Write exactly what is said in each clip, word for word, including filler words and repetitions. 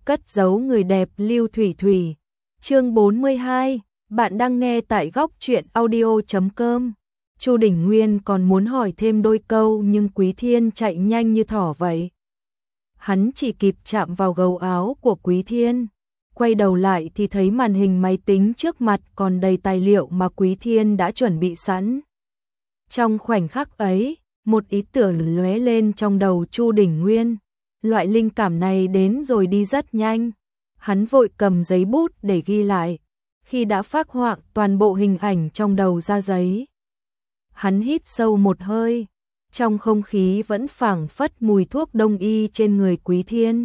cất giấu người đẹp Lưu Thủy Thủy. Chương bốn mươi hai, bạn đang nghe tại góc truyện audio chấm com. Chu Đỉnh Nguyên còn muốn hỏi thêm đôi câu nhưng Quý Thiên chạy nhanh như thỏ vậy. Hắn chỉ kịp chạm vào gấu áo của Quý Thiên, quay đầu lại thì thấy màn hình máy tính trước mặt còn đầy tài liệu mà Quý Thiên đã chuẩn bị sẵn. Trong khoảnh khắc ấy, một ý tưởng lóe lên trong đầu Chu Đỉnh Nguyên. Loại linh cảm này đến rồi đi rất nhanh. Hắn vội cầm giấy bút để ghi lại. Khi đã phác họa toàn bộ hình ảnh trong đầu ra giấy, hắn hít sâu một hơi. Trong không khí vẫn phảng phất mùi thuốc đông y trên người Quý Thiên.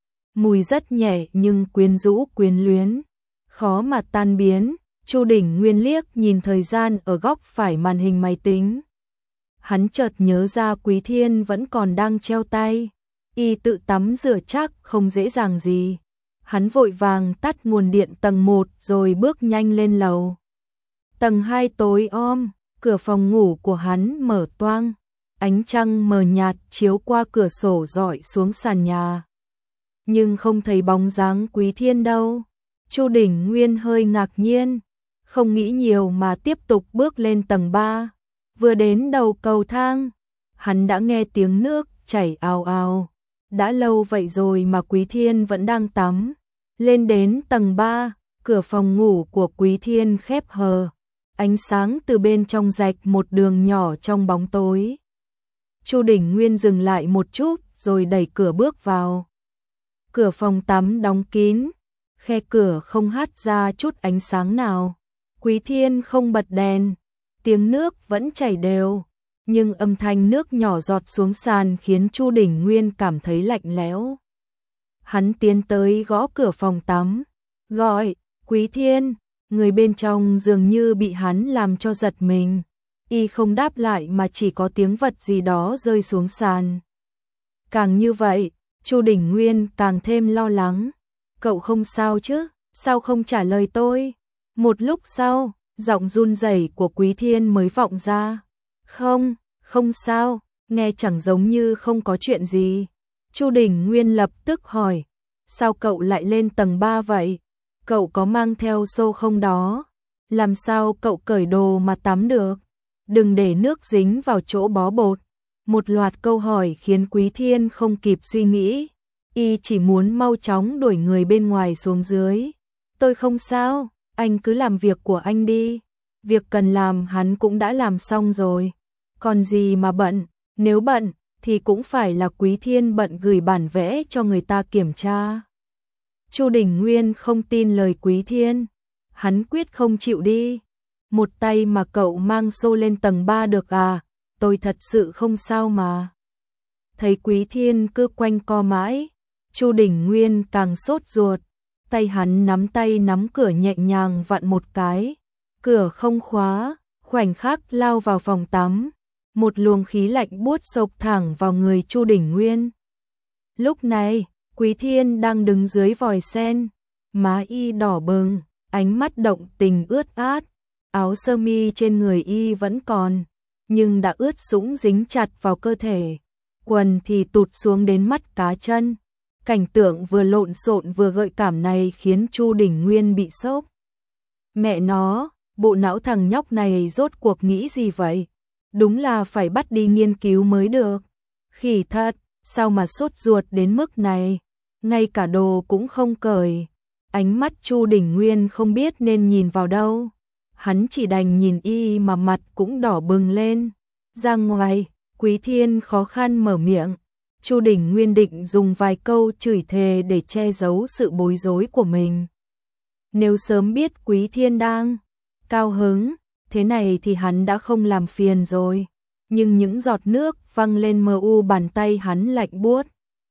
Mùi rất nhẹ nhưng quyến rũ quyến luyến, khó mà tan biến. Chu Đỉnh Nguyên liếc nhìn thời gian ở góc phải màn hình máy tính. Hắn chợt nhớ ra Quý Thiên vẫn còn đang treo tay. Y tự tắm rửa chắc không dễ dàng gì. Hắn vội vàng tắt nguồn điện tầng một rồi bước nhanh lên lầu. Tầng hai tối om, cửa phòng ngủ của hắn mở toang. Ánh trăng mờ nhạt chiếu qua cửa sổ rọi xuống sàn nhà. Nhưng không thấy bóng dáng Quý Thiên đâu. Chu Đỉnh Nguyên hơi ngạc nhiên, không nghĩ nhiều mà tiếp tục bước lên tầng ba. Vừa đến đầu cầu thang, hắn đã nghe tiếng nước chảy ào ào. Đã lâu vậy rồi mà Quý Thiên vẫn đang tắm. Lên đến tầng ba, cửa phòng ngủ của Quý Thiên khép hờ. Ánh sáng từ bên trong rạch một đường nhỏ trong bóng tối. Chu Đỉnh Nguyên dừng lại một chút rồi đẩy cửa bước vào. Cửa phòng tắm đóng kín, khe cửa không hắt ra chút ánh sáng nào. Quý Thiên không bật đèn, tiếng nước vẫn chảy đều, nhưng âm thanh nước nhỏ giọt xuống sàn khiến Chu Đỉnh Nguyên cảm thấy lạnh lẽo. Hắn tiến tới gõ cửa phòng tắm, gọi, Quý Thiên, người bên trong dường như bị hắn làm cho giật mình. Y không đáp lại mà chỉ có tiếng vật gì đó rơi xuống sàn. Càng như vậy, Chu Đỉnh Nguyên càng thêm lo lắng. Cậu không sao chứ, sao không trả lời tôi? Một lúc sau, giọng run rẩy của Quý Thiên mới vọng ra. Không, không sao, nghe chẳng giống như không có chuyện gì. Chu Đỉnh Nguyên lập tức hỏi, sao cậu lại lên tầng ba vậy? Cậu có mang theo xô không đó? Làm sao cậu cởi đồ mà tắm được? Đừng để nước dính vào chỗ bó bột. Một loạt câu hỏi khiến Quý Thiên không kịp suy nghĩ. Y chỉ muốn mau chóng đuổi người bên ngoài xuống dưới. Tôi không sao, anh cứ làm việc của anh đi. Việc cần làm hắn cũng đã làm xong rồi. Còn gì mà bận, nếu bận thì cũng phải là Quý Thiên bận gửi bản vẽ cho người ta kiểm tra. Chu Đỉnh Nguyên không tin lời Quý Thiên. Hắn quyết không chịu đi. Một tay mà cậu mang xô lên tầng ba được à? Tôi thật sự không sao mà. Thấy Quý Thiên cứ quanh co mãi, Chu Đỉnh Nguyên càng sốt ruột. Tay hắn nắm tay nắm cửa nhẹ nhàng vặn một cái. Cửa không khóa, khoảnh khắc lao vào phòng tắm. Một luồng khí lạnh buốt xộc thẳng vào người Chu Đỉnh Nguyên. Lúc này, Quý Thiên đang đứng dưới vòi sen, má y đỏ bừng, ánh mắt động tình ướt át. Áo sơ mi trên người y vẫn còn, nhưng đã ướt sũng dính chặt vào cơ thể. Quần thì tụt xuống đến mắt cá chân. Cảnh tượng vừa lộn xộn vừa gợi cảm này khiến Chu Đỉnh Nguyên bị sốc. Mẹ nó, bộ não thằng nhóc này rốt cuộc nghĩ gì vậy? Đúng là phải bắt đi nghiên cứu mới được. Khỉ thật, sao mà sốt ruột đến mức này? Ngay cả đồ cũng không cởi. Ánh mắt Chu Đỉnh Nguyên không biết nên nhìn vào đâu. Hắn chỉ đành nhìn y mà mặt cũng đỏ bừng lên. Ra ngoài, Quý Thiên khó khăn mở miệng. Chu Đỉnh Nguyên định dùng vài câu chửi thề để che giấu sự bối rối của mình. Nếu sớm biết Quý Thiên đang cao hứng, thế này thì hắn đã không làm phiền rồi. Nhưng những giọt nước văng lên mờ u bàn tay hắn lạnh buốt.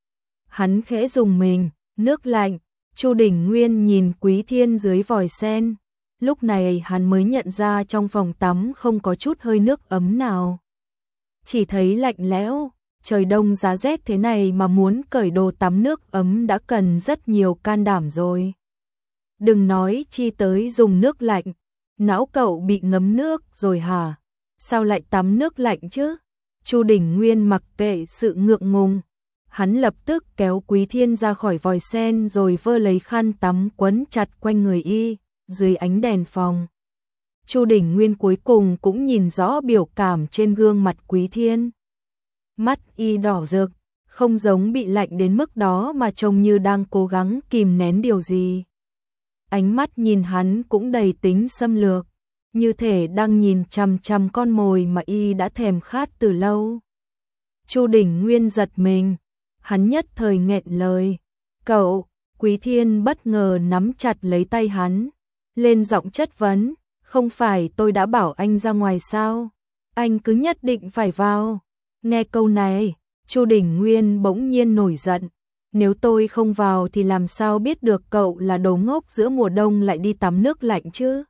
Hắn khẽ rùng mình, nước lạnh. Chu Đỉnh Nguyên nhìn Quý Thiên dưới vòi sen. Lúc này hắn mới nhận ra trong phòng tắm không có chút hơi nước ấm nào. Chỉ thấy lạnh lẽo, trời đông giá rét thế này mà muốn cởi đồ tắm nước ấm đã cần rất nhiều can đảm rồi. Đừng nói chi tới dùng nước lạnh, não cậu bị ngấm nước rồi hả? Sao lại tắm nước lạnh chứ? Chu Đỉnh Nguyên mặc kệ sự ngượng ngùng, Hắn lập tức kéo Quý Thiên ra khỏi vòi sen rồi vơ lấy khăn tắm quấn chặt quanh người y, dưới ánh đèn phòng. Chu Đình Nguyên cuối cùng cũng nhìn rõ biểu cảm trên gương mặt Quý Thiên. Mắt y đỏ rực, không giống bị lạnh đến mức đó mà trông như đang cố gắng kìm nén điều gì. Ánh mắt nhìn hắn cũng đầy tính xâm lược, như thể đang nhìn chằm chằm con mồi mà y đã thèm khát từ lâu. Chu Đình Nguyên giật mình, hắn nhất thời nghẹn lời. Cậu, Quý Thiên bất ngờ nắm chặt lấy tay hắn, lên giọng chất vấn, không phải tôi đã bảo anh ra ngoài sao? Anh cứ nhất định phải vào. Nghe câu này, Chu Đình Nguyên bỗng nhiên nổi giận. Nếu tôi không vào thì làm sao biết được cậu là đồ ngốc giữa mùa đông lại đi tắm nước lạnh chứ?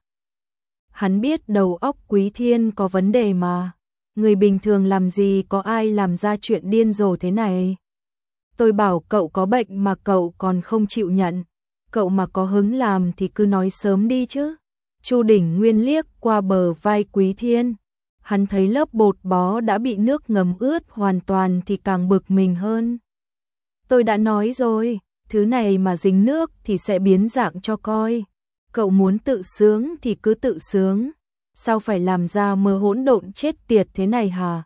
Hắn biết đầu óc Quý Thiên có vấn đề mà. Người bình thường làm gì có ai làm ra chuyện điên rồ thế này. Tôi bảo cậu có bệnh mà cậu còn không chịu nhận. Cậu mà có hứng làm thì cứ nói sớm đi chứ. Chu Đình Nguyên liếc qua bờ vai Quý Thiên. Hắn thấy lớp bột bó đã bị nước ngấm ướt hoàn toàn thì càng bực mình hơn. Tôi đã nói rồi, thứ này mà dính nước thì sẽ biến dạng cho coi. Cậu muốn tự sướng thì cứ tự sướng. Sao phải làm ra mơ hỗn độn chết tiệt thế này hả?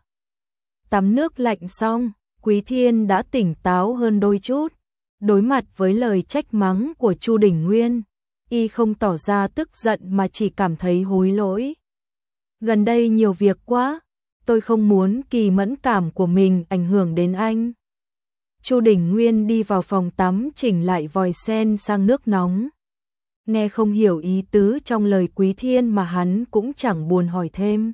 Tắm nước lạnh xong, Quý Thiên đã tỉnh táo hơn đôi chút. Đối mặt với lời trách mắng của Chu Đình Nguyên, y không tỏ ra tức giận mà chỉ cảm thấy hối lỗi. Gần đây nhiều việc quá, tôi không muốn kỳ mẫn cảm của mình ảnh hưởng đến anh. Chu Đình Nguyên đi vào phòng tắm chỉnh lại vòi sen sang nước nóng. Nghe không hiểu ý tứ trong lời Quý Thiên mà hắn cũng chẳng buồn hỏi thêm.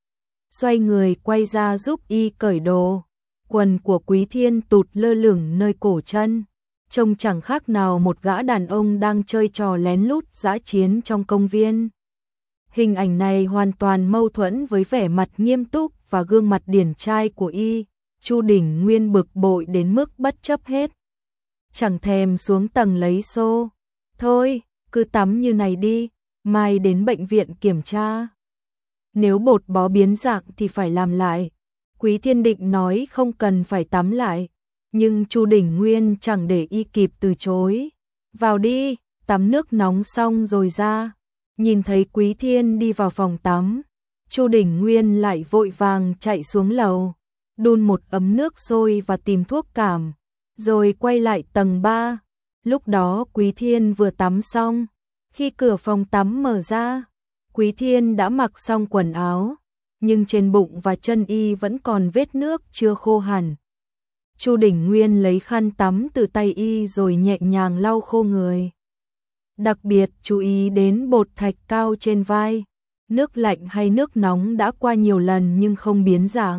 Xoay người quay ra giúp y cởi đồ. Quần của Quý Thiên tụt lơ lửng nơi cổ chân, trông chẳng khác nào một gã đàn ông đang chơi trò lén lút dã chiến trong công viên. Hình ảnh này hoàn toàn mâu thuẫn với vẻ mặt nghiêm túc và gương mặt điển trai của y. Chu Đình Nguyên bực bội đến mức bất chấp hết. Chẳng thèm xuống tầng lấy xô. Thôi, cứ tắm như này đi, mai đến bệnh viện kiểm tra. Nếu bột bó biến dạng thì phải làm lại. Quý Thiên định nói không cần phải tắm lại, nhưng Chu Đình Nguyên chẳng để y kịp từ chối. Vào đi, tắm nước nóng xong rồi ra. Nhìn thấy Quý Thiên đi vào phòng tắm, Chu Đình Nguyên lại vội vàng chạy xuống lầu, đun một ấm nước sôi và tìm thuốc cảm, rồi quay lại tầng ba. Lúc đó Quý Thiên vừa tắm xong, khi cửa phòng tắm mở ra, Quý Thiên đã mặc xong quần áo, nhưng trên bụng và chân y vẫn còn vết nước chưa khô hẳn. Chu Đình Nguyên lấy khăn tắm từ tay y rồi nhẹ nhàng lau khô người. Đặc biệt chú ý đến bột thạch cao trên vai, nước lạnh hay nước nóng đã qua nhiều lần nhưng không biến dạng.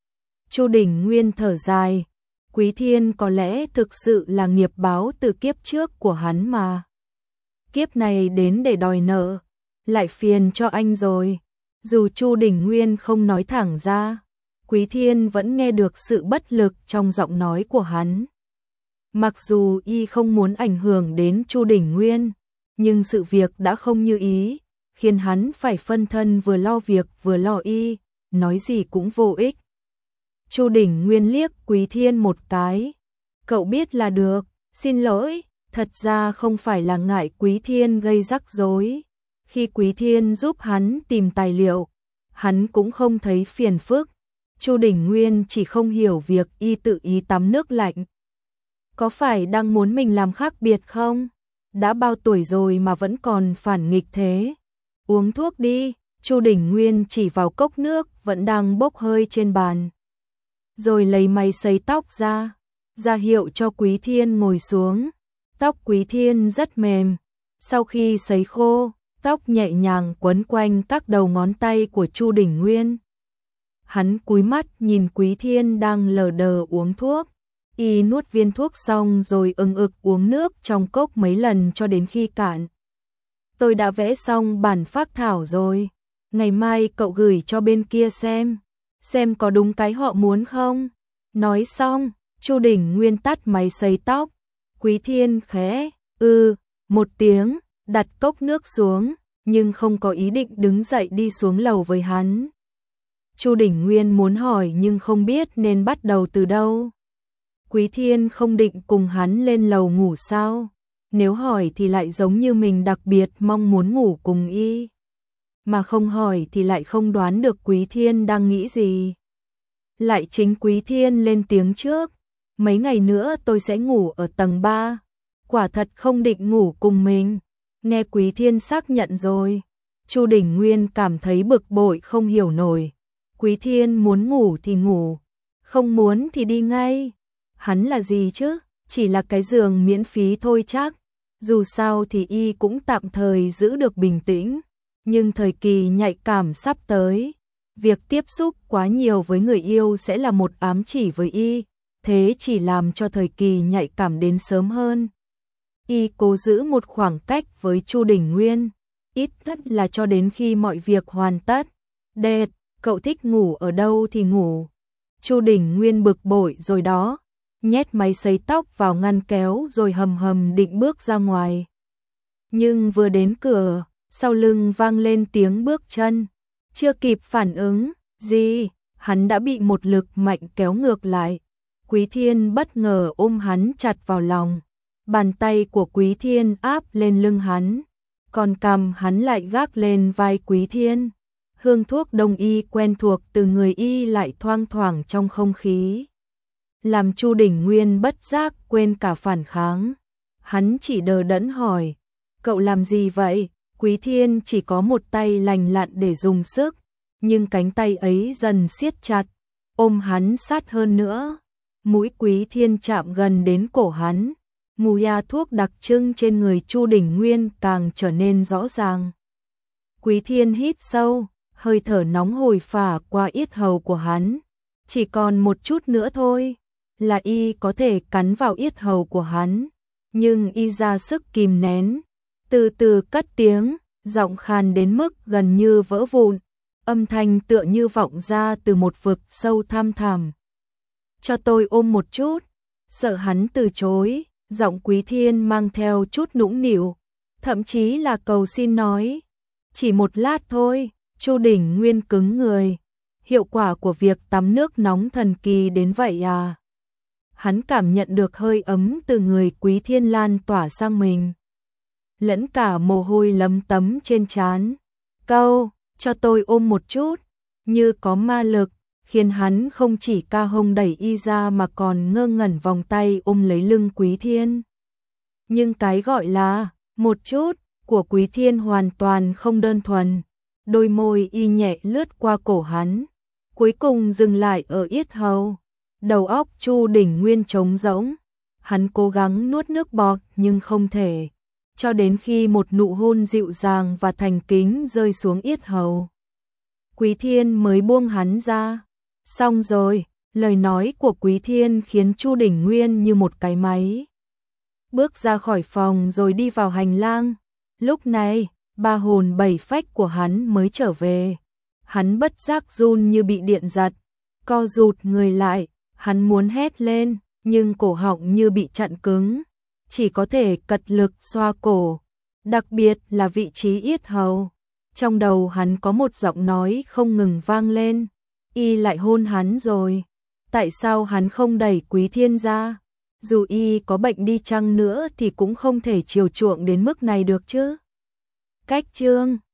Chu Đình Nguyên thở dài, Quý Thiên có lẽ thực sự là nghiệp báo từ kiếp trước của hắn mà. Kiếp này đến để đòi nợ, lại phiền cho anh rồi. Dù Chu Đình Nguyên không nói thẳng ra, Quý Thiên vẫn nghe được sự bất lực trong giọng nói của hắn. Mặc dù y không muốn ảnh hưởng đến Chu Đình Nguyên, nhưng sự việc đã không như ý, khiến hắn phải phân thân vừa lo việc vừa lo y, nói gì cũng vô ích. Chu Đình Nguyên liếc Quý Thiên một cái. Cậu biết là được, xin lỗi, thật ra không phải là ngại Quý Thiên gây rắc rối. Khi Quý Thiên giúp hắn tìm tài liệu, hắn cũng không thấy phiền phức. Chu Đình Nguyên chỉ không hiểu việc y tự ý tắm nước lạnh. Có phải đang muốn mình làm khác biệt không? Đã bao tuổi rồi mà vẫn còn phản nghịch thế. Uống thuốc đi, Chu Đình Nguyên chỉ vào cốc nước vẫn đang bốc hơi trên bàn. Rồi lấy máy sấy tóc ra, ra hiệu cho Quý Thiên ngồi xuống. Tóc Quý Thiên rất mềm, sau khi sấy khô, tóc nhẹ nhàng quấn quanh các đầu ngón tay của Chu Đình Nguyên. Hắn cúi mắt nhìn Quý Thiên đang lờ đờ uống thuốc. Y nuốt viên thuốc xong rồi ưng ực uống nước trong cốc mấy lần cho đến khi cạn. Tôi đã vẽ xong bản phác thảo rồi. Ngày mai cậu gửi cho bên kia xem. Xem có đúng cái họ muốn không? Nói xong, Chu Đình Nguyên tắt máy sấy tóc. Quý Thiên khẽ, ư, một tiếng, đặt cốc nước xuống, nhưng không có ý định đứng dậy đi xuống lầu với hắn. Chu Đình Nguyên muốn hỏi nhưng không biết nên bắt đầu từ đâu. Quý Thiên không định cùng hắn lên lầu ngủ sao? Nếu hỏi thì lại giống như mình đặc biệt mong muốn ngủ cùng y. Mà không hỏi thì lại không đoán được Quý Thiên đang nghĩ gì. Lại chính Quý Thiên lên tiếng trước. Mấy ngày nữa tôi sẽ ngủ ở tầng ba. Quả thật không định ngủ cùng mình. Nghe Quý Thiên xác nhận rồi. Chu Đình Nguyên cảm thấy bực bội không hiểu nổi. Quý Thiên muốn ngủ thì ngủ. Không muốn thì đi ngay. Hắn là gì chứ? Chỉ là cái giường miễn phí thôi chắc. Dù sao thì y cũng tạm thời giữ được bình tĩnh. Nhưng thời kỳ nhạy cảm sắp tới. Việc tiếp xúc quá nhiều với người yêu sẽ là một ám chỉ với y. Thế chỉ làm cho thời kỳ nhạy cảm đến sớm hơn. Y cố giữ một khoảng cách với Chu Đình Nguyên. Ít nhất là cho đến khi mọi việc hoàn tất. Đệt, cậu thích ngủ ở đâu thì ngủ. Chu Đình Nguyên bực bội rồi đó. Nhét máy sấy tóc vào ngăn kéo rồi hầm hầm định bước ra ngoài. Nhưng vừa đến cửa, sau lưng vang lên tiếng bước chân. Chưa kịp phản ứng, gì, hắn đã bị một lực mạnh kéo ngược lại. Quý Thiên bất ngờ ôm hắn chặt vào lòng. Bàn tay của Quý Thiên áp lên lưng hắn. Còn cằm hắn lại gác lên vai Quý Thiên. Hương thuốc đông y quen thuộc từ người y lại thoang thoảng trong không khí. Làm Chu Đình Nguyên bất giác quên cả phản kháng. Hắn chỉ đờ đẫn hỏi, cậu làm gì vậy? Quý Thiên chỉ có một tay lành lặn để dùng sức, nhưng cánh tay ấy dần siết chặt, ôm hắn sát hơn nữa. Mũi Quý Thiên chạm gần đến cổ hắn, mùi thuốc đặc trưng trên người Chu Đình Nguyên càng trở nên rõ ràng. Quý Thiên hít sâu, hơi thở nóng hổi phả qua yết hầu của hắn. Chỉ còn một chút nữa thôi, là y có thể cắn vào yết hầu của hắn, nhưng y ra sức kìm nén, từ từ cất tiếng, giọng khàn đến mức gần như vỡ vụn, âm thanh tựa như vọng ra từ một vực sâu thăm thẳm. Cho tôi ôm một chút, sợ hắn từ chối, giọng Quý Thiên mang theo chút nũng nịu, thậm chí là cầu xin nói, chỉ một lát thôi. Chu Đình Nguyên cứng người, hiệu quả của việc tắm nước nóng thần kỳ đến vậy à? Hắn cảm nhận được hơi ấm từ người Quý Thiên lan tỏa sang mình, lẫn cả mồ hôi lấm tấm trên trán. Câu, cho tôi ôm một chút, như có ma lực, khiến hắn không chỉ ca hông đẩy y ra mà còn ngơ ngẩn vòng tay ôm lấy lưng Quý Thiên. Nhưng cái gọi là một chút của Quý Thiên hoàn toàn không đơn thuần. Đôi môi y nhẹ lướt qua cổ hắn, cuối cùng dừng lại ở yết hầu. Đầu óc Chu Đình Nguyên trống rỗng, hắn cố gắng nuốt nước bọt nhưng không thể, cho đến khi một nụ hôn dịu dàng và thành kính rơi xuống yết hầu. Quý Thiên mới buông hắn ra. Xong rồi, lời nói của Quý Thiên khiến Chu Đình Nguyên như một cái máy. Bước ra khỏi phòng rồi đi vào hành lang. Lúc này, ba hồn bảy phách của hắn mới trở về. Hắn bất giác run như bị điện giật, co rụt người lại, hắn muốn hét lên, nhưng cổ họng như bị chặn cứng, chỉ có thể cật lực xoa cổ, đặc biệt là vị trí yết hầu. Trong đầu hắn có một giọng nói không ngừng vang lên, y lại hôn hắn rồi, tại sao hắn không đẩy Quý Thiên ra? Dù y có bệnh đi chăng nữa thì cũng không thể chiều chuộng đến mức này được chứ. Cách chương